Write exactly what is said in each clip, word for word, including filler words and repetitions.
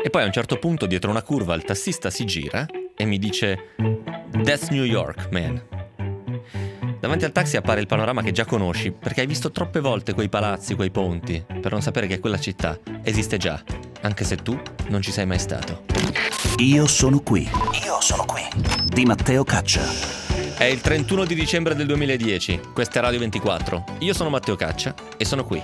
E poi a un certo punto, dietro una curva, il tassista si gira e mi dice "That's New York, man". Davanti al taxi appare il panorama che già conosci, perché hai visto troppe volte quei palazzi, quei ponti, per non sapere che quella città esiste già, anche se tu non ci sei mai stato. Io sono qui. Io sono qui. Di Matteo Caccia. È il trentuno di dicembre del duemiladieci, questa è Radio ventiquattro. Io sono Matteo Caccia e sono qui.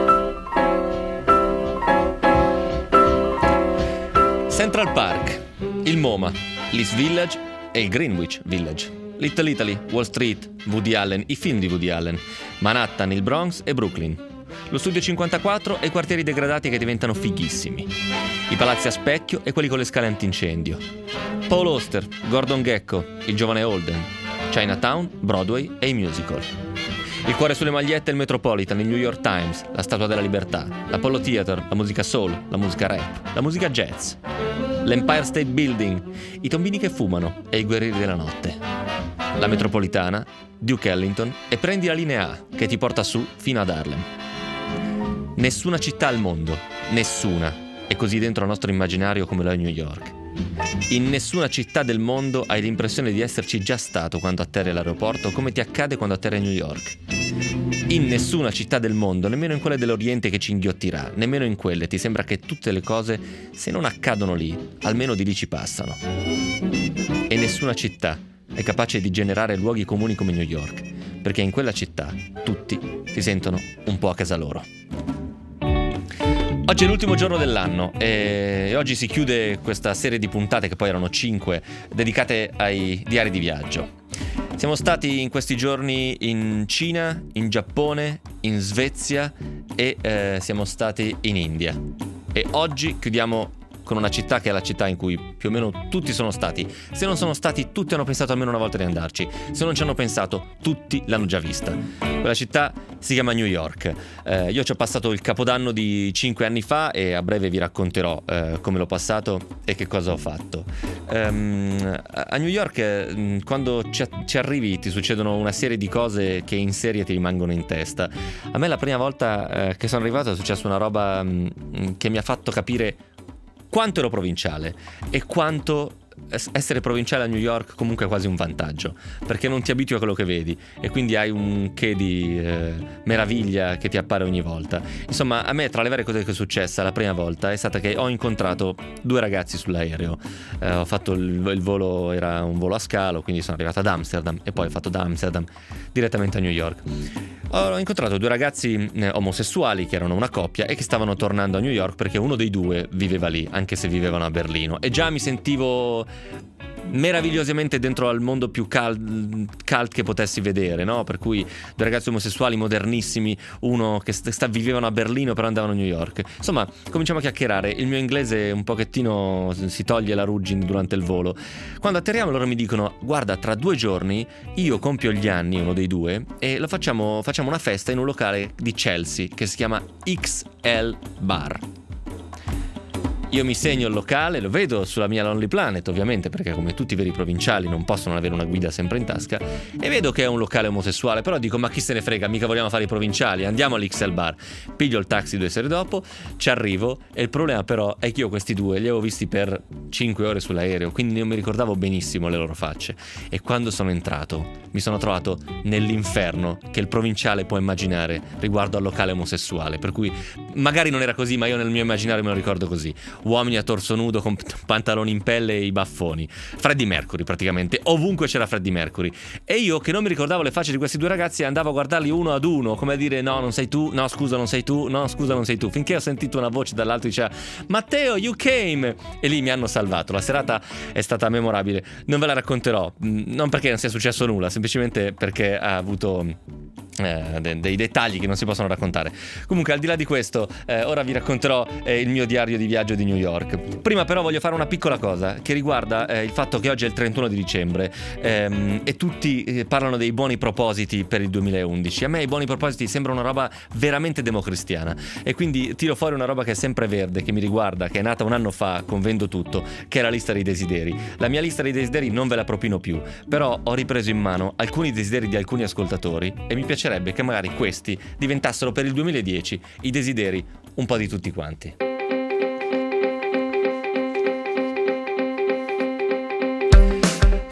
Central Park, il MoMA, l'East Village e il Greenwich Village. Little Italy, Wall Street, Woody Allen, i film di Woody Allen, Manhattan, il Bronx e Brooklyn, lo Studio cinquantaquattro e i quartieri degradati che diventano fighissimi, i palazzi a specchio e quelli con le scale antincendio, Paul Auster, Gordon Gekko, il giovane Holden, Chinatown, Broadway e i musical. Il cuore sulle magliette, il Metropolitan, il New York Times, la Statua della Libertà, l'Apollo Theater, la musica soul, la musica rap, la musica jazz, l'Empire State Building, i tombini che fumano e i guerrieri della notte, la metropolitana, Duke Ellington e prendi la linea A che ti porta su fino ad Harlem. Nessuna città al mondo, nessuna, è così dentro al nostro immaginario come lo è New York. In nessuna città del mondo hai l'impressione di esserci già stato quando atterri all'aeroporto, come ti accade quando atterri a New York. In nessuna città del mondo, nemmeno in quelle dell'Oriente che ci inghiottirà, nemmeno in quelle ti sembra che tutte le cose, se non accadono lì, almeno di lì ci passano. E nessuna città è capace di generare luoghi comuni come New York, perché in quella città tutti si sentono un po' a casa loro. Oggi è l'ultimo giorno dell'anno e oggi si chiude questa serie di puntate, che poi erano cinque, dedicate ai diari di viaggio. Siamo stati in questi giorni in Cina, in Giappone, in Svezia e eh, siamo stati in India. E oggi chiudiamo con una città che è la città in cui più o meno tutti sono stati. Se non sono stati, tutti hanno pensato almeno una volta di andarci. Se non ci hanno pensato, tutti l'hanno già vista. Quella città si chiama New York. Eh, io ci ho passato il Capodanno di cinque anni fa e a breve vi racconterò eh, come l'ho passato e che cosa ho fatto. Um, a New York, eh, quando ci, ci arrivi, ti succedono una serie di cose che in serie ti rimangono in testa. A me la prima volta eh, che sono arrivato è successa una roba mh, che mi ha fatto capire quanto ero provinciale e quanto essere provinciale a New York comunque è quasi un vantaggio, perché non ti abitui a quello che vedi e quindi hai un che di eh, meraviglia che ti appare ogni volta. Insomma, a me tra le varie cose che è successa la prima volta è stata che ho incontrato due ragazzi sull'aereo. Eh, ho fatto il, il volo, era un volo a scalo, quindi sono arrivato ad Amsterdam e poi ho fatto da Amsterdam direttamente a New York. Ho incontrato due ragazzi eh, omosessuali che erano una coppia e che stavano tornando a New York perché uno dei due viveva lì, anche se vivevano a Berlino, e già mi sentivo meravigliosamente dentro al mondo più cult, cult che potessi vedere, no? Per cui due ragazzi omosessuali modernissimi, uno che sta, sta, vivevano a Berlino però andavano a New York. Insomma, cominciamo a chiacchierare, il mio inglese un pochettino si toglie la ruggine durante il volo. Quando atterriamo loro mi dicono: guarda, tra due giorni io compio gli anni, uno dei due, e lo facciamo, facciamo una festa in un locale di Chelsea che si chiama X L Bar. Io mi segno il locale, lo vedo sulla mia Lonely Planet, ovviamente, perché come tutti i veri provinciali non possono avere una guida sempre in tasca, e vedo che è un locale omosessuale, però dico: ma chi se ne frega, mica vogliamo fare i provinciali, andiamo all'X L Bar. Piglio il taxi due sere dopo, ci arrivo, e il problema però è che io questi due li avevo visti per cinque ore sull'aereo, quindi non mi ricordavo benissimo le loro facce, e quando sono entrato mi sono trovato nell'inferno che il provinciale può immaginare riguardo al locale omosessuale, per cui magari non era così, ma io nel mio immaginario me lo ricordo così: uomini a torso nudo con pantaloni in pelle e i baffoni, Freddie Mercury praticamente, ovunque c'era Freddie Mercury, e io che non mi ricordavo le facce di questi due ragazzi andavo a guardarli uno ad uno, come a dire: no, non sei tu, no scusa non sei tu, no scusa non sei tu, finché ho sentito una voce dall'alto che diceva: Matteo, you came, e lì mi hanno salvato. La serata è stata memorabile, non ve la racconterò, non perché non sia successo nulla, semplicemente perché ha avuto eh, de- dei dettagli che non si possono raccontare. Comunque, al di là di questo, eh, ora vi racconterò eh, il mio diario di viaggio di New York. Prima però voglio fare una piccola cosa che riguarda eh, il fatto che oggi è il trentuno di dicembre ehm, e tutti eh, parlano dei buoni propositi per il duemilaundici. A me i buoni propositi sembrano una roba veramente democristiana, e quindi tiro fuori una roba che è sempre verde, che mi riguarda, che è nata un anno fa con Vendo Tutto, che è la lista dei desideri. La mia lista dei desideri non ve la propino più, però ho ripreso in mano alcuni desideri di alcuni ascoltatori e mi piacerebbe che magari questi diventassero per il duemiladieci i desideri un po' di tutti quanti.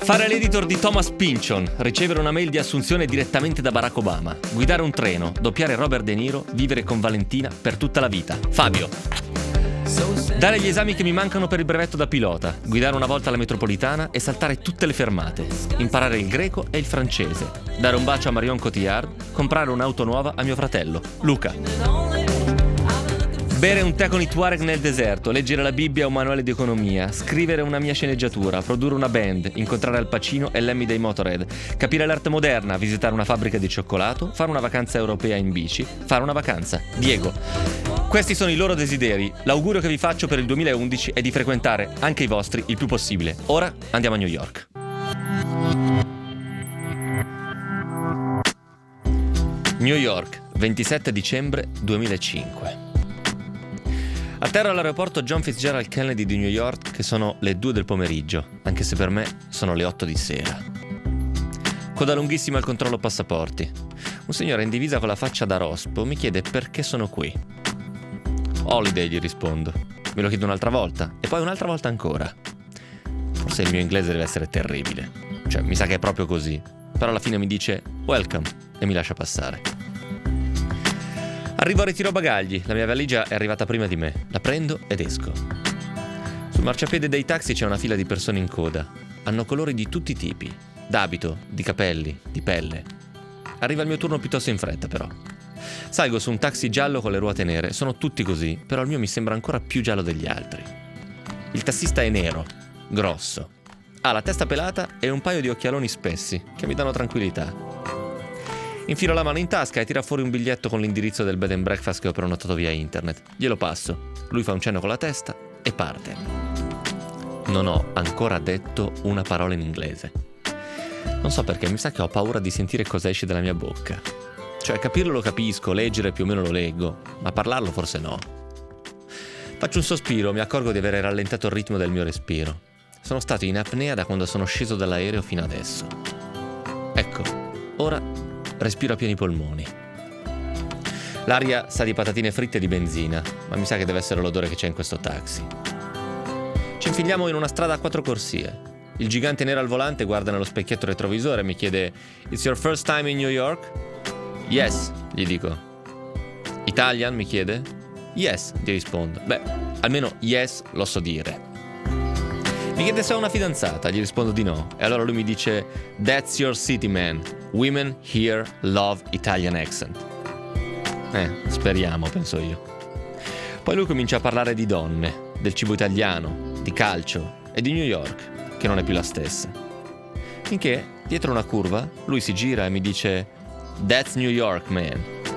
Fare l'editor di Thomas Pynchon, ricevere una mail di assunzione direttamente da Barack Obama, guidare un treno, doppiare Robert De Niro, vivere con Valentina per tutta la vita. Fabio. Dare gli esami che mi mancano per il brevetto da pilota, guidare una volta la metropolitana e saltare tutte le fermate, imparare il greco e il francese, dare un bacio a Marion Cotillard, comprare un'auto nuova a mio fratello, Luca. Bere un tè con i Tuareg nel deserto, leggere la Bibbia o un manuale di economia, scrivere una mia sceneggiatura, produrre una band, incontrare Al Pacino e Lemmy dei Motorhead, capire l'arte moderna, visitare una fabbrica di cioccolato, fare una vacanza europea in bici, fare una vacanza. Diego. Questi sono i loro desideri. L'augurio che vi faccio per il duemilaundici è di frequentare anche i vostri il più possibile. Ora andiamo a New York. New York, ventisette dicembre duemilacinque. Atterro all'aeroporto John Fitzgerald Kennedy di New York che sono le due del pomeriggio, anche se per me sono le otto di sera. Coda lunghissima al controllo passaporti. Un signore in divisa con la faccia da rospo mi chiede perché sono qui. Holiday, gli rispondo. Me lo chiedo un'altra volta e poi un'altra volta ancora. Forse il mio inglese deve essere terribile. Cioè, mi sa che è proprio così. Però alla fine mi dice welcome e mi lascia passare. Arrivo al ritiro bagagli, la mia valigia è arrivata prima di me, la prendo ed esco. Sul marciapiede dei taxi c'è una fila di persone in coda. Hanno colori di tutti i tipi, d'abito, di capelli, di pelle. Arriva il mio turno piuttosto in fretta però. Salgo su un taxi giallo con le ruote nere, sono tutti così, però il mio mi sembra ancora più giallo degli altri. Il tassista è nero, grosso, ha la testa pelata e un paio di occhialoni spessi che mi danno tranquillità. Infilo la mano in tasca e tira fuori un biglietto con l'indirizzo del bed and breakfast che ho prenotato via internet. Glielo passo, lui fa un cenno con la testa e parte. Non ho ancora detto una parola in inglese. Non so perché, mi sa che ho paura di sentire cosa esce dalla mia bocca. Cioè, capirlo lo capisco, leggere più o meno lo leggo, ma parlarlo forse no. Faccio un sospiro, mi accorgo di avere rallentato il ritmo del mio respiro. Sono stato in apnea da quando sono sceso dall'aereo fino adesso. Ecco, ora respiro a pieni polmoni. L'aria sa di patatine fritte e di benzina, ma mi sa che deve essere l'odore che c'è in questo taxi. Ci infiliamo in una strada a quattro corsie. Il gigante nero al volante guarda nello specchietto retrovisore e mi chiede "It's your first time in New York?" "Yes", gli dico. "Italian?" mi chiede. "Yes", gli rispondo. Beh, almeno yes lo so dire. Mi chiede se ho una fidanzata, gli rispondo di no. E allora lui mi dice "That's your city, man. Women here love Italian accent". Eh, speriamo, penso io. Poi lui comincia a parlare di donne, del cibo italiano, di calcio e di New York, che non è più la stessa. Finché, dietro una curva, lui si gira e mi dice "That's New York, man".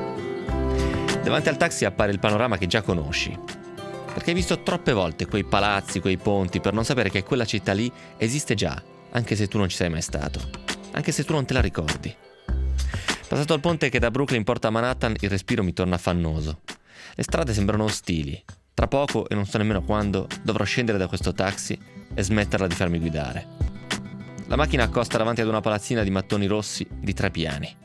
Davanti al taxi appare il panorama che già conosci. Perché hai visto troppe volte quei palazzi, quei ponti, per non sapere che quella città lì esiste già, anche se tu non ci sei mai stato, anche se tu non te la ricordi. Passato il ponte che da Brooklyn porta a Manhattan, il respiro mi torna affannoso. Le strade sembrano ostili. Tra poco, e non so nemmeno quando, dovrò scendere da questo taxi e smetterla di farmi guidare. La macchina accosta davanti ad una palazzina di mattoni rossi di tre piani.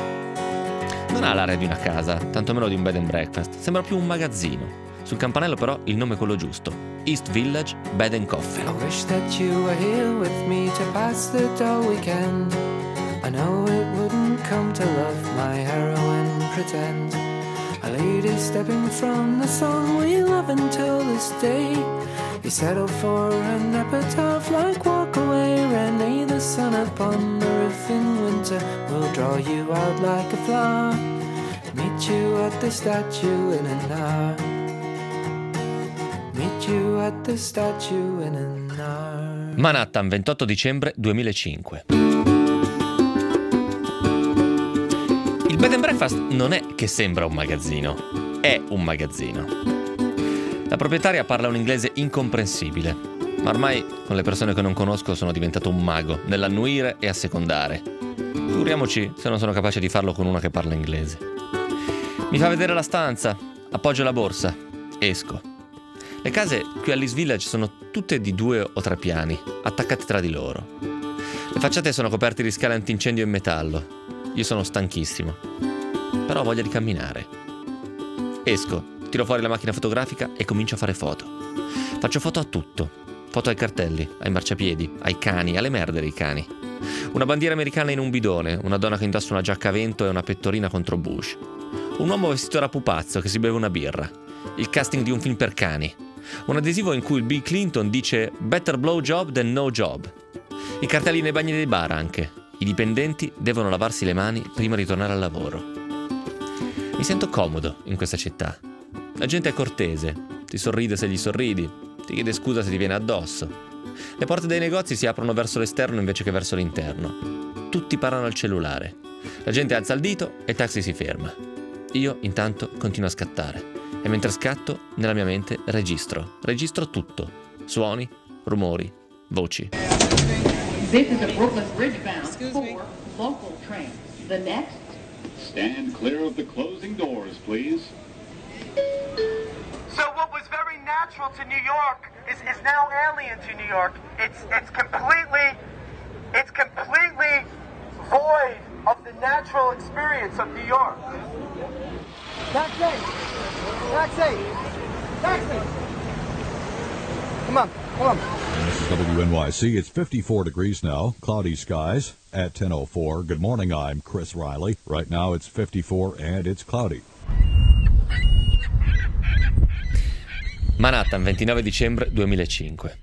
Non ha l'aria di una casa, tantomeno di un bed and breakfast, sembra più un magazzino. Sul campanello però il nome è quello giusto: East Village Bed and Coffee. I wish that you were here with me to pass the dull weekend. I know it wouldn't come to love my heroine pretend. A lady stepping from the song we love until this day. You settle for an epitaph like walk away. Renee, the sun upon the roof in winter will draw you out like a flower. Meet you at the statue in an hour. Meet you at the statue in an hour. Manhattan, ventotto dicembre duemilacinque. Il bed and breakfast non è che sembra un magazzino, è un magazzino. La proprietaria parla un inglese incomprensibile, ma ormai con le persone che non conosco sono diventato un mago nell'annuire e assecondare. Figuriamoci se non sono capace di farlo con una che parla inglese. Mi fa vedere la stanza, appoggio la borsa, esco. Le case qui all'East Village sono tutte di due o tre piani, attaccate tra di loro. Le facciate sono coperte di scale antincendio in metallo. Io sono stanchissimo, però ho voglia di camminare. Esco, tiro fuori la macchina fotografica e comincio a fare foto. Faccio foto a tutto. foto ai cartelli, ai marciapiedi, ai cani, alle merde dei cani. Una bandiera americana in un bidone, una donna che indossa una giacca a vento e una pettorina contro Bush. Un uomo vestito da pupazzo che si beve una birra. Il casting di un film per cani. Un adesivo in cui il Bill Clinton dice "Better blow job than no job". I cartelli nei bagni dei bar anche. I dipendenti devono lavarsi le mani prima di tornare al lavoro. Mi sento comodo in questa città. La gente è cortese, ti sorride se gli sorridi, ti chiede scusa se ti viene addosso. Le porte dei negozi si aprono verso l'esterno invece che verso l'interno. Tutti parlano al cellulare. La gente alza il dito e il taxi si ferma. Io intanto continuo a scattare. E mentre scatto, nella mia mente registro. Registro tutto. Suoni, rumori, voci. This is a Brooklyn Bridge bound for local train. The next. Stand clear of the closing doors, please. So what was very natural to New York is, is now alien to New York. It's it's completely it's completely void of the natural experience of New York. Taxi! Taxi! Taxi! Come on, come on. This is W N Y C. It's fifty-four degrees now. Cloudy skies at ten oh four. Good morning, I'm Chris Riley. Right now it's fifty-four and it's cloudy. Manhattan, ventinove dicembre duemilacinque.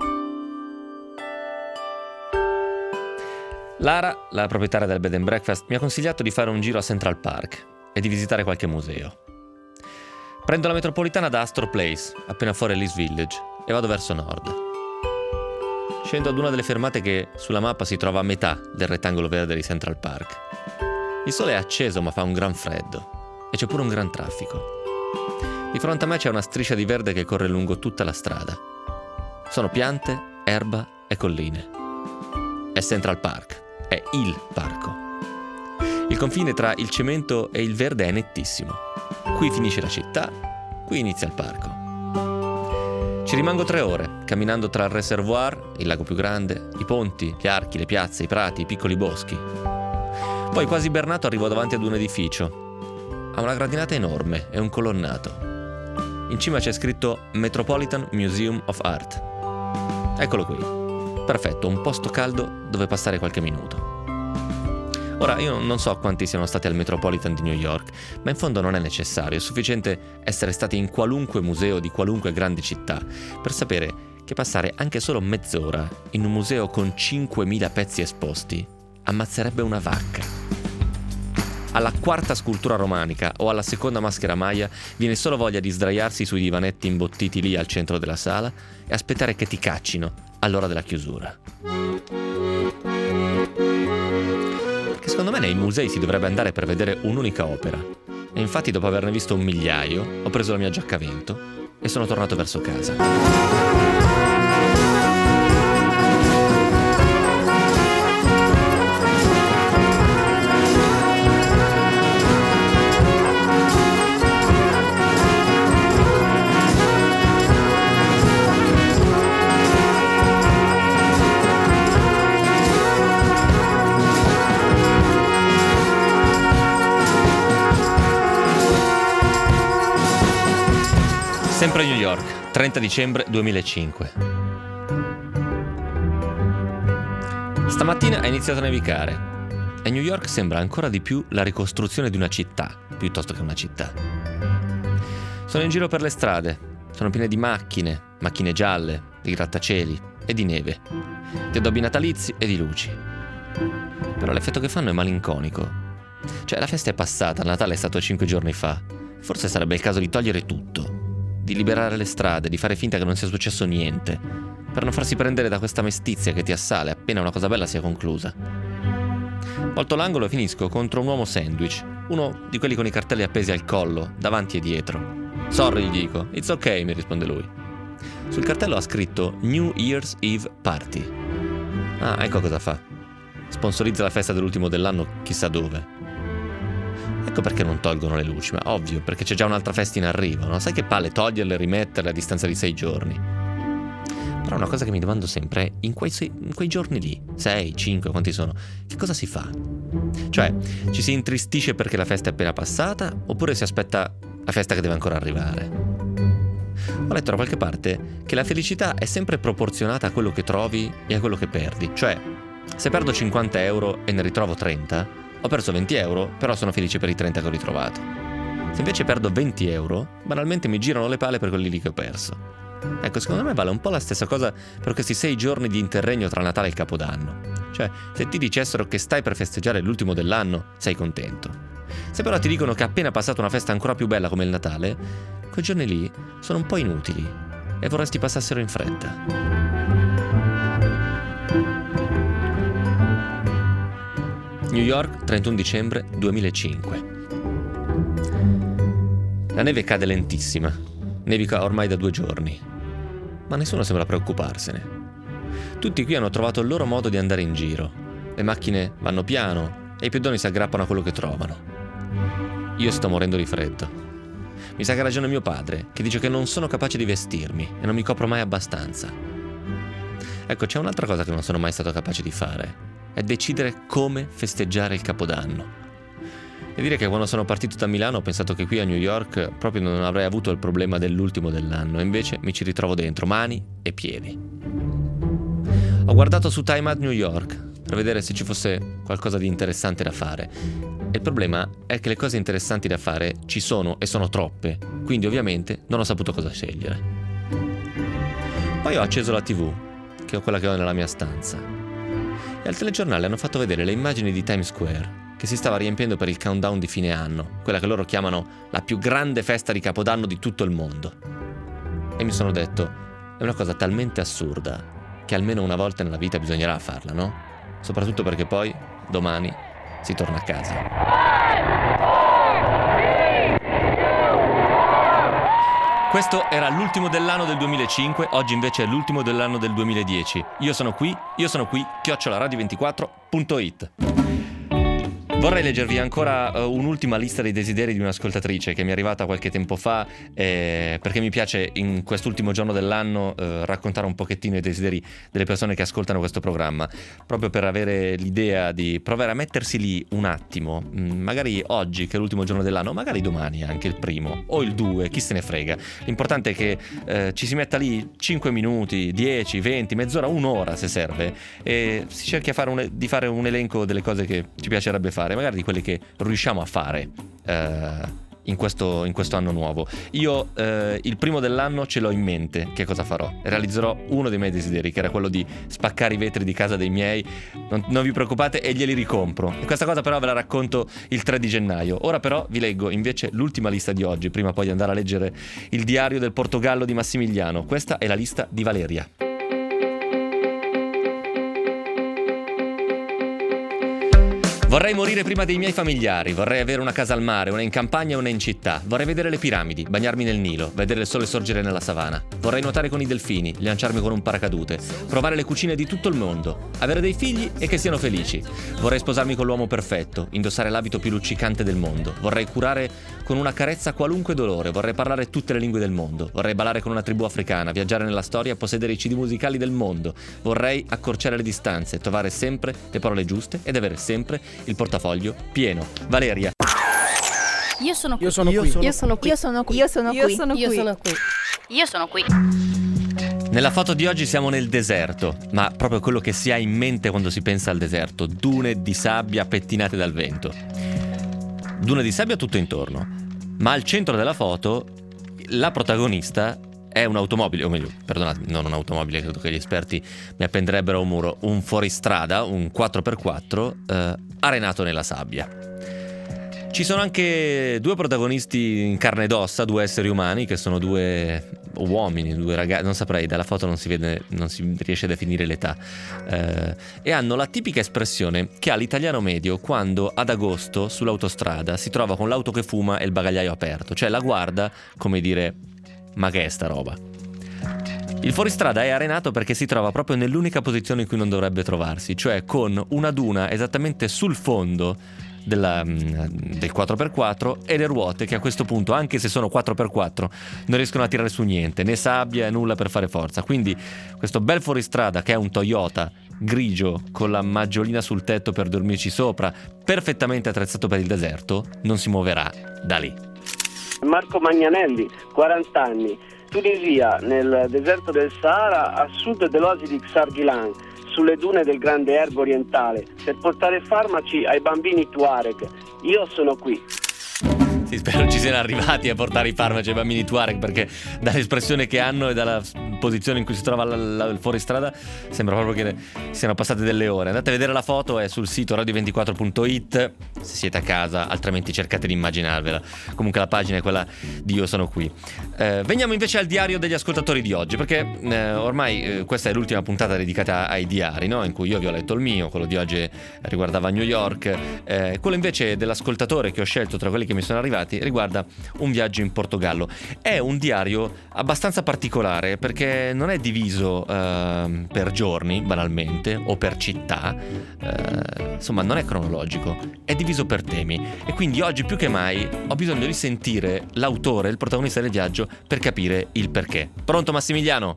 Lara, la proprietaria del bed and breakfast, mi ha consigliato di fare un giro a Central Park e di visitare qualche museo. Prendo la metropolitana da Astor Place, appena fuori l'East Village, e vado verso nord. Scendo ad una delle fermate che sulla mappa si trova a metà del rettangolo verde di Central Park. Il sole è acceso ma fa un gran freddo e c'è pure un gran traffico. Di fronte a me c'è una striscia di verde che corre lungo tutta la strada. Sono piante, erba e colline. È Central Park, è il parco. Il confine tra il cemento e il verde è nettissimo. Qui finisce la città, qui inizia il parco. Ci rimango tre ore, camminando tra il reservoir, il lago più grande, i ponti, gli archi, le piazze, i prati, i piccoli boschi. Poi, quasi ibernato, arrivo davanti ad un edificio. Ha una gradinata enorme e un colonnato. In cima c'è scritto Metropolitan Museum of Art. Eccolo qui. Perfetto, un posto caldo dove passare qualche minuto. Ora, io non so quanti siano stati al Metropolitan di New York, ma in fondo non è necessario, è sufficiente essere stati in qualunque museo di qualunque grande città per sapere che passare anche solo mezz'ora in un museo con cinquemila pezzi esposti ammazzerebbe una vacca. Alla quarta scultura romanica o alla seconda maschera Maya viene solo voglia di sdraiarsi sui divanetti imbottiti lì al centro della sala e aspettare che ti caccino all'ora della chiusura. Perché secondo me nei musei si dovrebbe andare per vedere un'unica opera. E infatti dopo averne visto un migliaio ho preso la mia giacca a vento e sono tornato verso casa. Sempre New York, trenta dicembre duemilacinque. Stamattina è iniziato a nevicare e New York sembra ancora di più la ricostruzione di una città, piuttosto che una città. Sono in giro per le strade, sono piene di macchine, macchine gialle, di grattacieli e di neve, di addobbi natalizi e di luci. Però l'effetto che fanno è malinconico. Cioè, la festa è passata, il Natale è stato cinque giorni fa. Forse sarebbe il caso di togliere tutto, di liberare le strade, di fare finta che non sia successo niente, per non farsi prendere da questa mestizia che ti assale appena una cosa bella sia conclusa. Volto l'angolo e finisco contro un uomo sandwich, uno di quelli con i cartelli appesi al collo, davanti e dietro. Sorry, gli dico. It's ok, mi risponde lui. Sul cartello ha scritto New Year's Eve Party. Ah, ecco cosa fa. Sponsorizza la festa dell'ultimo dell'anno chissà dove. Ecco perché non tolgono le luci, ma ovvio, perché c'è già un'altra festa in arrivo, no? Sai che palle toglierle e rimetterle a distanza di sei giorni. Però una cosa che mi domando sempre è, in quei, sei, in quei giorni lì, sei, cinque, quanti sono, che cosa si fa? Cioè, ci si intristisce perché la festa è appena passata, oppure si aspetta la festa che deve ancora arrivare? Ho letto da qualche parte che la felicità è sempre proporzionata a quello che trovi e a quello che perdi. Cioè, se perdo cinquanta euro e ne ritrovo trenta, ho perso venti euro, però sono felice per i trenta che ho ritrovato. Se invece perdo venti euro, banalmente mi girano le palle per quelli lì che ho perso. Ecco, secondo me vale un po' la stessa cosa per questi sei giorni di interregno tra Natale e il Capodanno. Cioè, se ti dicessero che stai per festeggiare l'ultimo dell'anno, sei contento. Se però ti dicono che è appena passata una festa ancora più bella come il Natale, quei giorni lì sono un po' inutili e vorresti passassero in fretta. New York, trentuno dicembre duemilacinque. La neve cade lentissima, nevica ormai da due giorni, ma nessuno sembra preoccuparsene. Tutti qui hanno trovato il loro modo di andare in giro. Le macchine vanno piano e i pedoni si aggrappano a quello che trovano. Io sto morendo di freddo. Mi sa che ha ragione mio padre, che dice che non sono capace di vestirmi e non mi copro mai abbastanza. Ecco, c'è un'altra cosa che non sono mai stato capace di fare: è decidere come festeggiare il Capodanno. E dire che quando sono partito da Milano ho pensato che qui a New York proprio non avrei avuto il problema dell'ultimo dell'anno, e invece mi ci ritrovo dentro, mani e piedi. Ho guardato su Time Out New York per vedere se ci fosse qualcosa di interessante da fare. E il problema è che le cose interessanti da fare ci sono e sono troppe, quindi ovviamente non ho saputo cosa scegliere. Poi ho acceso la tivù, che ho quella che ho nella mia stanza, e al telegiornale hanno fatto vedere le immagini di Times Square, che si stava riempiendo per il countdown di fine anno, quella che loro chiamano la più grande festa di Capodanno di tutto il mondo. E mi sono detto, è una cosa talmente assurda che almeno una volta nella vita bisognerà farla, no? Soprattutto perché poi, domani, si torna a casa. Questo era l'ultimo dell'anno del duemilacinque, oggi invece è l'ultimo dell'anno del duemiladieci. Io sono qui, io sono qui, chiocciola radio ventiquattro punto it. Vorrei leggervi ancora uh, un'ultima lista dei desideri di un'ascoltatrice che mi è arrivata qualche tempo fa, eh, perché mi piace in quest'ultimo giorno dell'anno uh, raccontare un pochettino i desideri delle persone che ascoltano questo programma, proprio per avere l'idea di provare a mettersi lì un attimo, mh, magari oggi che è l'ultimo giorno dell'anno, magari domani anche il primo o il due, chi se ne frega. L'importante è che uh, ci si metta lì cinque minuti, dieci, venti, mezz'ora, un'ora se serve, e si cerchi a fare un, di fare un elenco delle cose che ci piacerebbe fare, magari di quelle che riusciamo a fare eh, in, questo, in questo anno nuovo. Io eh, il primo dell'anno ce l'ho in mente che cosa farò. Realizzerò uno dei miei desideri, che era quello di spaccare i vetri di casa dei miei. Non, non vi preoccupate, e glieli ricompro. E questa cosa però ve la racconto il tre di gennaio. Ora però vi leggo invece l'ultima lista di oggi, prima poi di andare a leggere il diario del Portogallo di Massimiliano. Questa è la lista di Valeria. Vorrei morire prima dei miei familiari, vorrei avere una casa al mare, una in campagna e una in città. Vorrei vedere le piramidi, bagnarmi nel Nilo, vedere il sole sorgere nella savana. Vorrei nuotare con i delfini, lanciarmi con un paracadute, provare le cucine di tutto il mondo, avere dei figli e che siano felici. Vorrei sposarmi con l'uomo perfetto, indossare l'abito più luccicante del mondo. Vorrei curare con una carezza qualunque dolore, vorrei parlare tutte le lingue del mondo. Vorrei ballare con una tribù africana, viaggiare nella storia, possedere i C D musicali del mondo. Vorrei accorciare le distanze, trovare sempre le parole giuste ed avere sempre il portafoglio pieno. Valeria. Io sono qui. Io sono qui. Io sono qui. Io sono qui. Io sono qui. Io sono qui. Io sono qui. Io sono qui. Nella foto di oggi siamo nel deserto, ma proprio quello che si ha in mente quando si pensa al deserto: dune di sabbia pettinate dal vento. Dune di sabbia tutto intorno, ma al centro della foto la protagonista è un'automobile, o meglio, perdonate, non un'automobile, credo che gli esperti mi appenderebbero a un muro, un fuoristrada, un quattro per quattro eh, arenato nella sabbia. Ci sono anche due protagonisti in carne ed ossa, due esseri umani, che sono due uomini, due ragazzi, non saprei, dalla foto non si vede, non si riesce a definire l'età, eh, e hanno la tipica espressione che ha l'italiano medio quando ad agosto sull'autostrada si trova con l'auto che fuma e il bagagliaio aperto, cioè la guarda come dire: ma che è sta roba? Il fuoristrada è arenato perché si trova proprio nell'unica posizione in cui non dovrebbe trovarsi, cioè con una duna esattamente sul fondo della, del quattro per quattro e le ruote che a questo punto, anche se sono quattro per quattro, non riescono a tirare su niente, né sabbia, nulla per fare forza. Quindi questo bel fuoristrada, che è un Toyota grigio con la maggiolina sul tetto per dormirci sopra, perfettamente attrezzato per il deserto, non si muoverà da lì. Marco Magnanelli, quaranta anni, Tunisia, nel deserto del Sahara, a sud dell'oasi di Xargilan, sulle dune del Grande Erbo orientale, per portare farmaci ai bambini Tuareg. Io sono qui. Sì, spero ci siano arrivati a portare i farmaci ai bambini Tuareg, perché dall'espressione che hanno e dalla posizione in cui si trova il fuoristrada sembra proprio che siano passate delle ore. Andate a vedere la foto, è sul sito radio ventiquattro punto it se siete a casa, altrimenti cercate di immaginarvela. Comunque la pagina è quella di Io sono qui. Eh, veniamo invece al diario degli ascoltatori di oggi, perché eh, ormai eh, questa è l'ultima puntata dedicata ai diari, no? In cui io vi ho letto il mio, quello di oggi riguardava New York, eh, quello invece dell'ascoltatore che ho scelto tra quelli che mi sono arrivati riguarda un viaggio in Portogallo. È un diario abbastanza particolare perché non è diviso eh, per giorni, banalmente, o per città, eh, insomma non è cronologico, è diviso per temi, e quindi oggi più che mai ho bisogno di sentire l'autore, il protagonista del viaggio, per capire il perché. Pronto Massimiliano?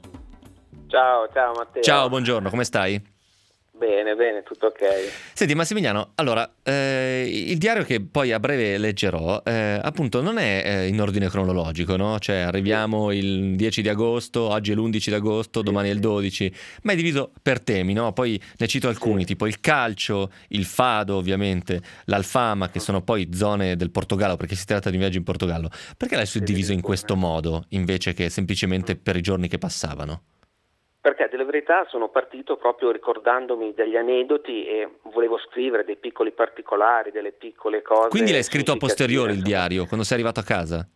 Ciao, ciao Matteo. Ciao, buongiorno, come stai? Bene, bene, tutto ok. Senti Massimiliano, allora, eh, il diario che poi a breve leggerò, eh, appunto non è eh, in ordine cronologico, no? Cioè arriviamo il dieci di agosto, oggi è l'undici di agosto, domani è il dodici, ma è diviso per temi, no? Poi ne cito alcuni, sì. Tipo il calcio, il fado ovviamente, l'Alfama, che sono poi zone del Portogallo, perché si tratta di un viaggio in Portogallo. Perché l'hai suddiviso in questo modo, invece che semplicemente per i giorni che passavano? Perché delle verità sono partito proprio ricordandomi degli aneddoti e volevo scrivere dei piccoli particolari, delle piccole cose. Quindi l'hai scritto a posteriori il diario, quando sei arrivato a casa?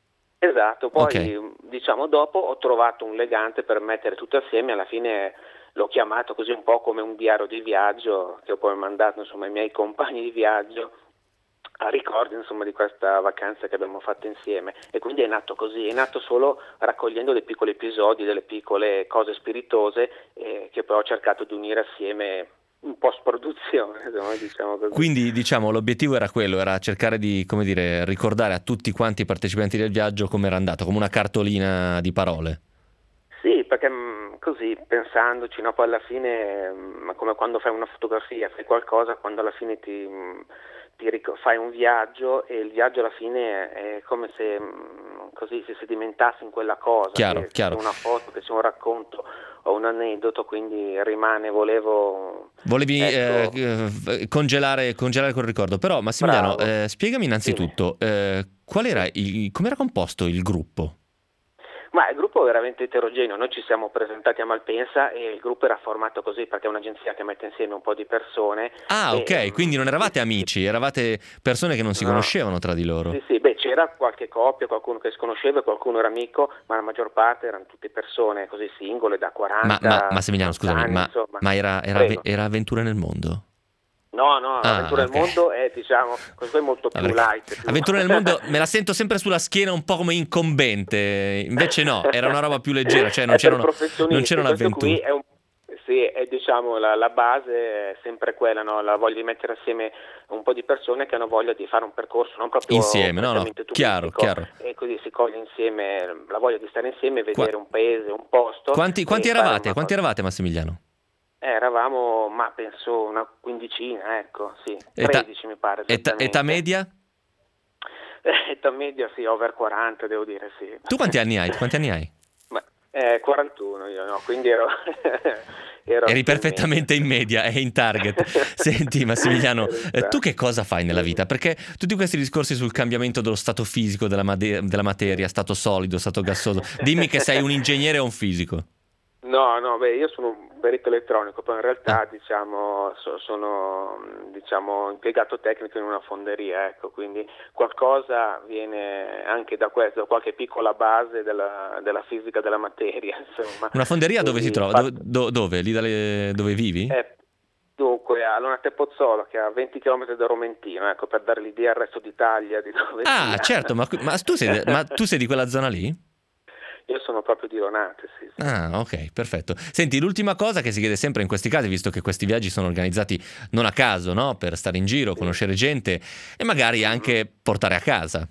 Esatto, poi okay. diciamo dopo ho trovato un legante per mettere tutto assieme, alla fine l'ho chiamato così un po' come un diario di viaggio che ho poi mandato insomma ai miei compagni di viaggio a ricordo insomma di questa vacanza che abbiamo fatto insieme, e quindi è nato così, è nato solo raccogliendo dei piccoli episodi, delle piccole cose spiritose eh, che poi ho cercato di unire assieme in post-produzione, diciamo così. Quindi diciamo l'obiettivo era quello, era cercare di, come dire, ricordare a tutti quanti i partecipanti del viaggio come era andato, come una cartolina di parole. Sì, perché mh, così pensandoci, no, poi alla fine, mh, come quando fai una fotografia, fai qualcosa, quando alla fine ti... Mh, ti ric- fai un viaggio e il viaggio alla fine è come se mh, così si sedimentasse in quella cosa, chiaro, che chiaro. sia una foto, che sia un racconto o un aneddoto, quindi rimane, volevo... Volevi ecco, eh, congelare, congelare quel ricordo, però Massimiliano, eh, spiegami innanzitutto, eh, qual era il, come era composto il gruppo? Ma il gruppo è veramente eterogeneo, noi ci siamo presentati a Malpensa e il gruppo era formato così perché è un'agenzia che mette insieme un po' di persone. Ah, e, ok, quindi non eravate amici, eravate persone che non si no. conoscevano tra di loro. Sì, sì, beh, c'era qualche coppia, qualcuno che si conosceva, qualcuno era amico, ma la maggior parte erano tutte persone così singole, da quaranta. Ma, ma Massimiliano, scusami, anni, ma, insomma. ma era, era, era Avventura nel mondo? No, no, ah, Avventura okay. nel mondo è, diciamo, questo è molto più allora, light. Più... Avventura nel mondo me la sento sempre sulla schiena un po' come incombente, invece no, era una roba più leggera, cioè non c'erano, non c'erano avventure. Qui è un... Sì, è, diciamo, la, la base è sempre quella, no? La voglia di mettere assieme un po' di persone che hanno voglia di fare un percorso, non proprio insieme, no, no, chiaro, chiaro. E così si coglie insieme la voglia di stare insieme, vedere Qua... un paese, un posto. Quanti, quanti eravate? Quanti eravate, Massimiliano? Eh, eravamo, ma penso una quindicina, ecco, sì, Età, tredici mi pare. Età, età media? Eh, età media, sì, over quaranta, devo dire, sì. Tu quanti anni hai? Quanti anni hai? Ma, eh, quarantuno io, no, quindi ero... ero Eri perfettamente in media e in target. Senti Massimiliano, eh, tu che cosa fai nella vita? Perché tutti questi discorsi sul cambiamento dello stato fisico della, made- della materia, stato solido, stato gassoso, dimmi che sei un ingegnere o un fisico? No, no, beh, io sono un perito elettronico, poi in realtà diciamo so, sono diciamo impiegato tecnico in una fonderia, ecco, quindi qualcosa viene anche da questo, qualche piccola base della, della fisica della materia, insomma. Una fonderia dove quindi, si trova? Dove, do, dove? Lì dalle, dove vivi? Eh, dunque, a Lonate Pozzolo, che è a venti chilometri da Romentino, ecco, per dare l'idea al resto d'Italia di dove Ah, sia. certo, ma, ma, tu sei, ma tu sei di quella zona lì? Io sono proprio di Lonate, sì, sì. Ah, ok, perfetto. Senti, l'ultima cosa che si chiede sempre in questi casi, visto che questi viaggi sono organizzati non a caso, no? Per stare in giro, sì. Conoscere gente e magari anche portare a casa.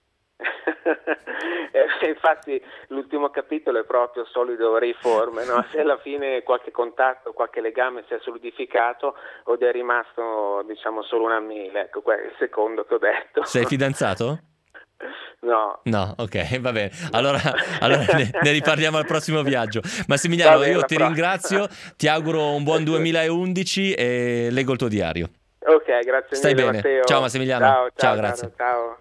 eh, infatti l'ultimo capitolo è proprio solido riforme, no? Se alla fine qualche contatto, qualche legame si è solidificato o è rimasto, diciamo, solo una mail, ecco, questo è il secondo che ho detto. Sei fidanzato? No. No, ok, va bene. Allora, allora ne, ne riparliamo al prossimo viaggio. Massimiliano, bene, io la ti prossima. ringrazio, ti auguro un buon duemilaundici e leggo il tuo diario. Ok, grazie Stai mille bene. Matteo. Ciao Massimiliano. Ciao, ciao, Ciao, grazie. Ciao.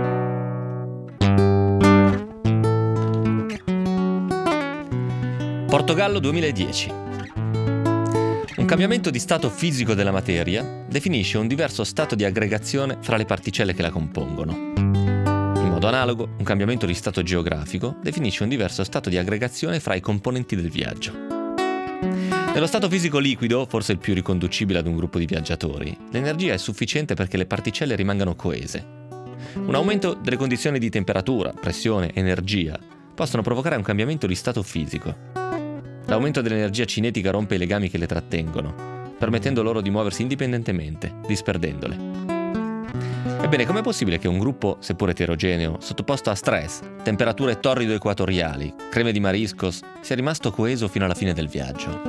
Portogallo duemiladieci. Un cambiamento di stato fisico della materia definisce un diverso stato di aggregazione fra le particelle che la compongono. In modo analogo, un cambiamento di stato geografico definisce un diverso stato di aggregazione fra i componenti del viaggio. Nello stato fisico liquido, forse il più riconducibile ad un gruppo di viaggiatori, l'energia è sufficiente perché le particelle rimangano coese. Un aumento delle condizioni di temperatura, pressione, energia possono provocare un cambiamento di stato fisico. L'aumento dell'energia cinetica rompe i legami che le trattengono, permettendo loro di muoversi indipendentemente, disperdendole. Ebbene, com'è possibile che un gruppo, seppur eterogeneo, sottoposto a stress, temperature torrido-equatoriali, creme di mariscos, sia rimasto coeso fino alla fine del viaggio?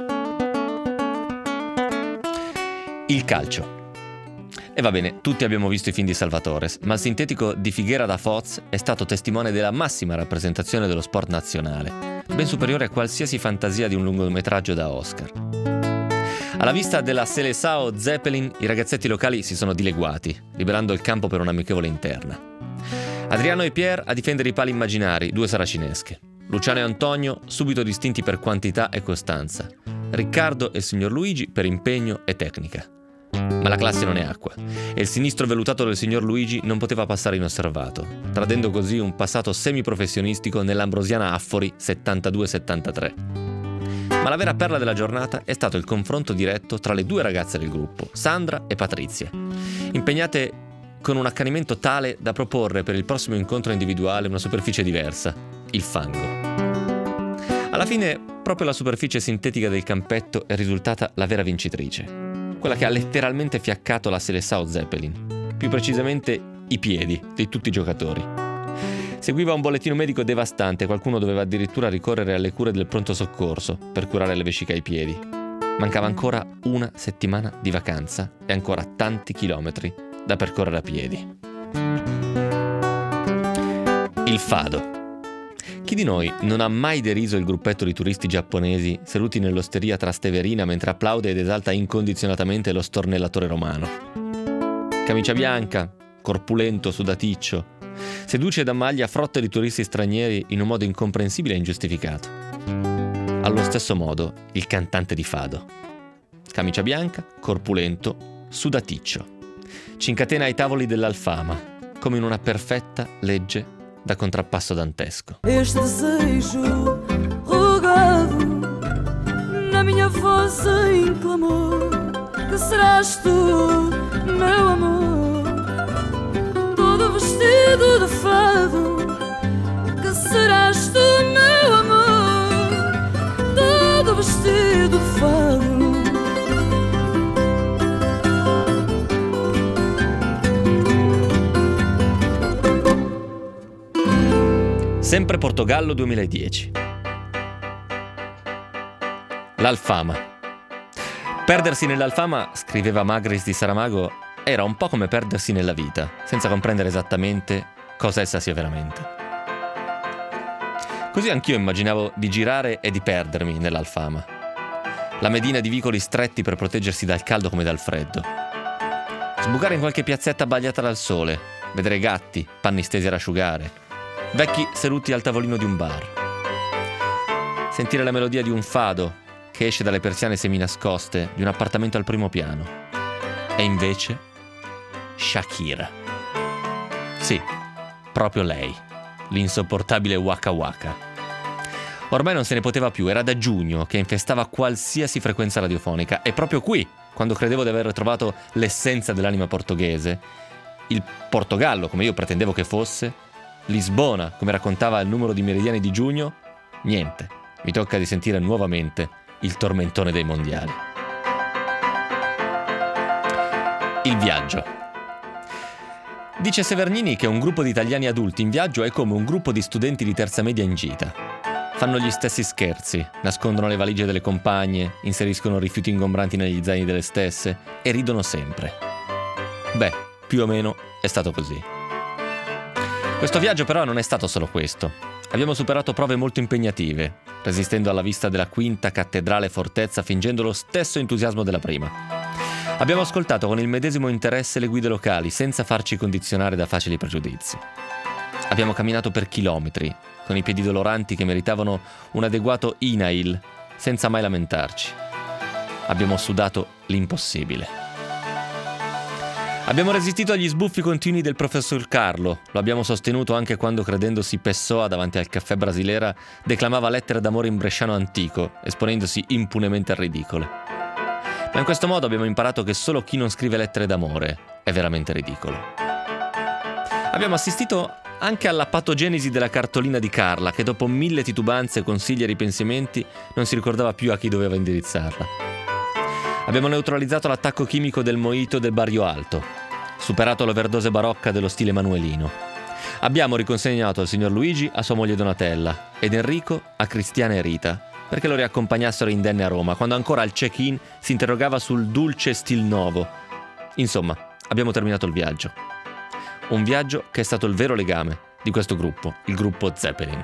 Il calcio. E va bene, tutti abbiamo visto i film di Salvatores, ma il sintetico di Figueira da Foz è stato testimone della massima rappresentazione dello sport nazionale, ben superiore a qualsiasi fantasia di un lungometraggio da Oscar. Alla vista della Seleção Zeppelin, i ragazzetti locali si sono dileguati, liberando il campo per un'amichevole interna. Adriano e Pierre a difendere i pali immaginari, due saracinesche. Luciano e Antonio subito distinti per quantità e costanza. Riccardo e il signor Luigi per impegno e tecnica. Ma la classe non è acqua, e il sinistro vellutato del signor Luigi non poteva passare inosservato, tradendo così un passato semiprofessionistico nell'ambrosiana Affori settantadue settantatré. Ma la vera perla della giornata è stato il confronto diretto tra le due ragazze del gruppo, Sandra e Patrizia, impegnate con un accanimento tale da proporre per il prossimo incontro individuale una superficie diversa, il fango. Alla fine, proprio la superficie sintetica del campetto è risultata la vera vincitrice. Quella che ha letteralmente fiaccato la Seleção Zeppelin, più precisamente i piedi di tutti i giocatori. Seguiva un bollettino medico devastante, qualcuno doveva addirittura ricorrere alle cure del pronto soccorso per curare le vesciche ai piedi. Mancava ancora una settimana di vacanza e ancora tanti chilometri da percorrere a piedi. Il fado. Chi di noi non ha mai deriso il gruppetto di turisti giapponesi seduti nell'osteria Trasteverina mentre applaude ed esalta incondizionatamente lo stornellatore romano? Camicia bianca, corpulento, sudaticcio, seduce ed ammaglia frotte di turisti stranieri in un modo incomprensibile e ingiustificato. Allo stesso modo il cantante di fado. Camicia bianca, corpulento, sudaticcio. Ci incatena ai tavoli dell'Alfama, come in una perfetta legge da contrappasso dantesco. Este desejo rogado na minha voz em clamor, que serás tu, meu amor, todo vestido de fado, que serás tu, meu amor, todo vestido de fado. Sempre Portogallo duemiladieci. L'Alfama. Perdersi nell'Alfama, scriveva Magris di Saramago, era un po' come perdersi nella vita, senza comprendere esattamente cosa essa sia veramente. Così anch'io immaginavo di girare e di perdermi nell'Alfama. La medina di vicoli stretti per proteggersi dal caldo come dal freddo. Sbucare in qualche piazzetta bagliata dal sole, vedere gatti, panni stesi ad asciugare, vecchi seduti al tavolino di un bar. Sentire la melodia di un fado che esce dalle persiane seminascoste di un appartamento al primo piano. E invece Shakira. Sì, proprio lei, l'insopportabile Waka Waka. Ormai non se ne poteva più, era da giugno che infestava qualsiasi frequenza radiofonica e proprio qui, quando credevo di aver trovato l'essenza dell'anima portoghese, il Portogallo, come io pretendevo che fosse, Lisbona, come raccontava il numero di Meridiani di giugno, niente, mi tocca di sentire nuovamente il tormentone dei mondiali. Il viaggio. Dice Severnini che un gruppo di italiani adulti in viaggio è come un gruppo di studenti di terza media in gita. Fanno gli stessi scherzi, nascondono le valigie delle compagne, inseriscono rifiuti ingombranti negli zaini delle stesse e ridono sempre. Beh, più o meno è stato così. Questo viaggio però non è stato solo questo. Abbiamo superato prove molto impegnative, resistendo alla vista della quinta cattedrale fortezza fingendo lo stesso entusiasmo della prima. Abbiamo ascoltato con il medesimo interesse le guide locali, senza farci condizionare da facili pregiudizi. Abbiamo camminato per chilometri, con i piedi doloranti che meritavano un adeguato Inail, senza mai lamentarci. Abbiamo sudato l'impossibile. Abbiamo resistito agli sbuffi continui del professor Carlo, lo abbiamo sostenuto anche quando, credendosi Pessoa davanti al caffè Brasilera, declamava lettere d'amore in bresciano antico, esponendosi impunemente al ridicolo. Ma in questo modo abbiamo imparato che solo chi non scrive lettere d'amore è veramente ridicolo. Abbiamo assistito anche alla patogenesi della cartolina di Carla, che dopo mille titubanze, consigli e ripensamenti non si ricordava più a chi doveva indirizzarla. Abbiamo neutralizzato l'attacco chimico del mojito del Barrio Alto, superato l'overdose barocca dello stile manuelino. Abbiamo riconsegnato al signor Luigi a sua moglie Donatella ed Enrico a Cristiana e Rita, perché lo riaccompagnassero indenne a Roma, quando ancora al check-in si interrogava sul dulce stil nuovo. Insomma, abbiamo terminato il viaggio. Un viaggio che è stato il vero legame di questo gruppo, il gruppo Zeppelin.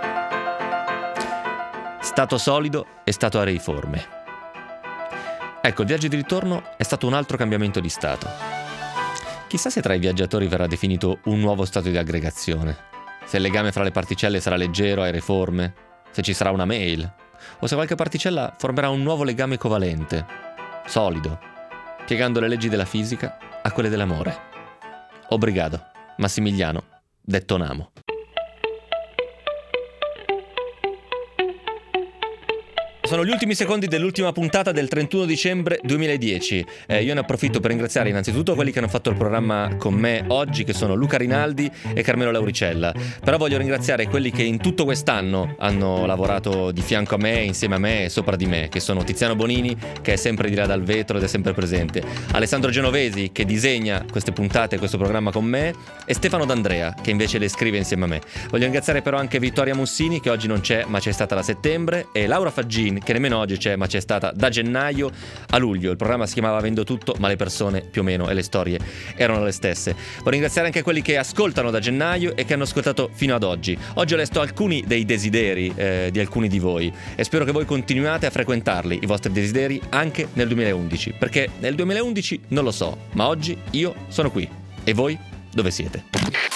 Stato solido e stato areiforme. Ecco, il viaggio di ritorno è stato un altro cambiamento di stato. Chissà se tra i viaggiatori verrà definito un nuovo stato di aggregazione, se il legame fra le particelle sarà leggero, aereforme, se ci sarà una mail, o se qualche particella formerà un nuovo legame covalente, solido, piegando le leggi della fisica a quelle dell'amore. Obrigado, Massimiliano, detto Namo. Sono gli ultimi secondi dell'ultima puntata del trentuno dicembre duemiladieci. Eh, io ne approfitto per ringraziare innanzitutto quelli che hanno fatto il programma con me oggi, che sono Luca Rinaldi e Carmelo Lauricella. Però voglio ringraziare quelli che in tutto quest'anno hanno lavorato di fianco a me, insieme a me e sopra di me, che sono Tiziano Bonini, che è sempre di là dal vetro ed è sempre presente, Alessandro Genovesi, che disegna queste puntate e questo programma con me, e Stefano D'Andrea, che invece le scrive insieme a me. Voglio ringraziare però anche Vittoria Mussini, che oggi non c'è ma c'è stata da settembre, e Laura Faggin, che nemmeno oggi c'è ma c'è stata da gennaio a luglio. Il programma si chiamava Vendo Tutto, ma le persone più o meno e le storie erano le stesse. Voglio ringraziare anche quelli che ascoltano da gennaio e che hanno ascoltato fino ad oggi. Oggi ho letto alcuni dei desideri eh, di alcuni di voi e spero che voi continuiate a frequentarli, i vostri desideri, anche nel duemilaundici, perché nel duemilaundici non lo so, ma oggi io sono qui. E voi dove siete?